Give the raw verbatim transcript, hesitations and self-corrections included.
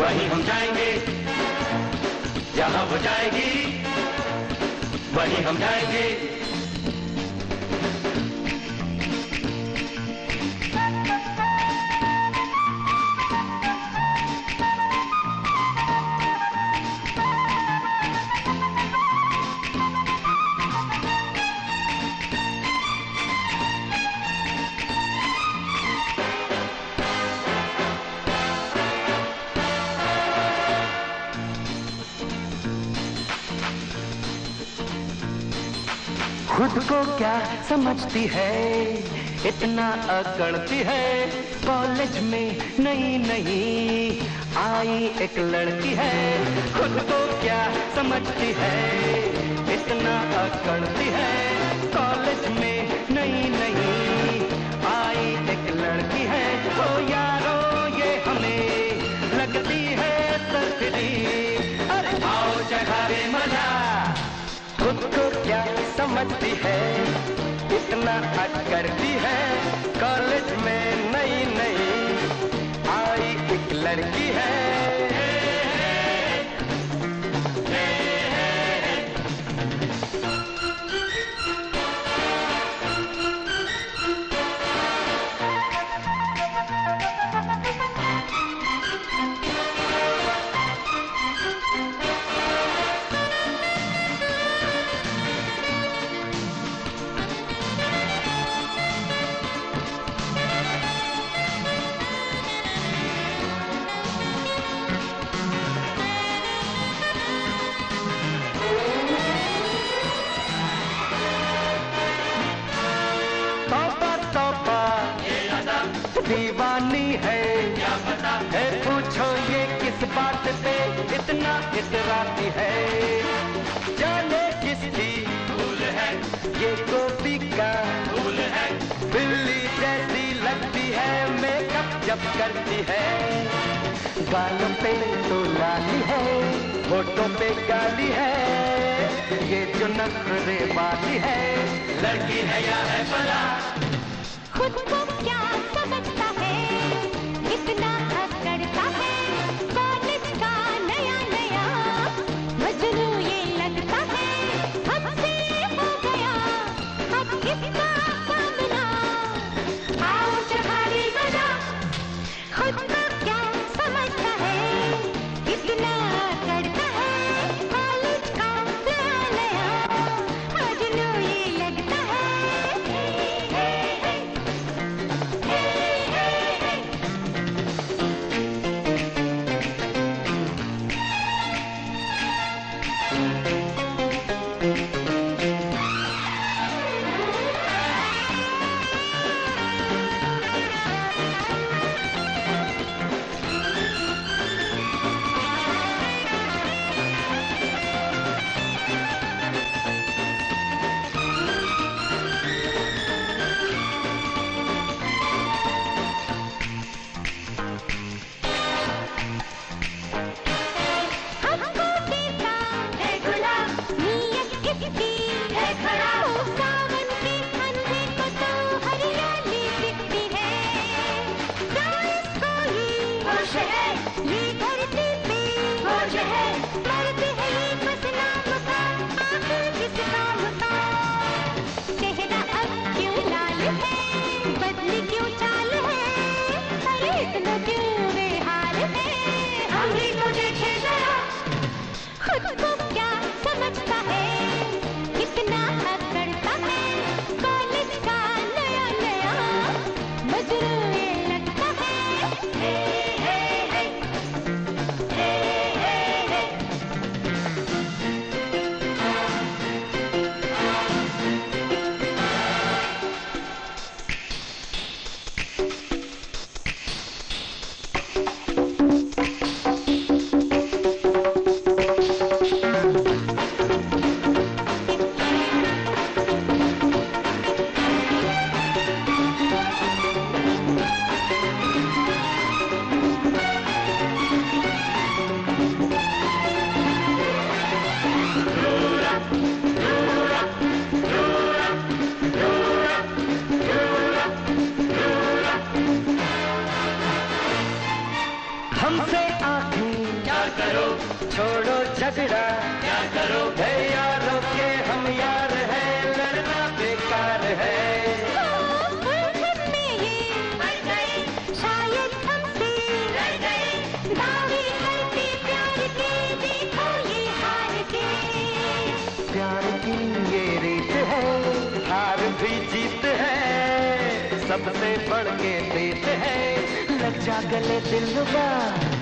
वहीं हम जाएंगे, जहां वो जाएगी वहीं हम जाएंगे। खुद को क्या समझती है, इतना अकड़ती है। कॉलेज में नई नई आई एक लड़की है। खुद को क्या समझती है, इतना अकड़ती है। कॉलेज में नई नई आई एक लड़की है। ओ यारो ये हमें लगती है सरफरी, अरे आओ चढ़ावे मजा। खुद को क्या समझती है, इतना अकड़ती है। कॉलेज में नई नई आई एक लड़की है। दीवानी है क्या पता है, पूछो ये किस बात पे इतना इतराती है। जाने किसकी भूल है, ये गोपी का भूल है। बिल्ली जैसी लगती है मेकअप जब करती है। गालों पे तो लाली है, होठों पे गाली है। ये जो नखरे वाली है, लड़की है या है भला। खुद को क्या समझता है, इतना अकड़ता है। कॉलेज का नया नया मजनू ये लगता है। हमसे हो गया अब किसका सामना, आओ चढ़ावी बजा। खुद को क्या समझता है, इतना अकड़ता है। कॉलेज का नया नया मजनू ये लगता है। खुद को क्या समझता है, इतना अकड़ता है। कॉलेज का नया नया मजनू ये लगता है। हे हे हे हे हे हे। हमसे आंखें करो, छोड़ो झगड़ा क्या करो, है यारों के हम यार हैं, लड़ना बेकार है। उलझन में ये मर गए, शायद हमसे रह गए, दावे करते प्यार के, देखो ये हार के। प्यार की ये रीत है, हार भी जीत है, सबसे बढ़ के प्रीत है, लग जा गले दिलरुबा।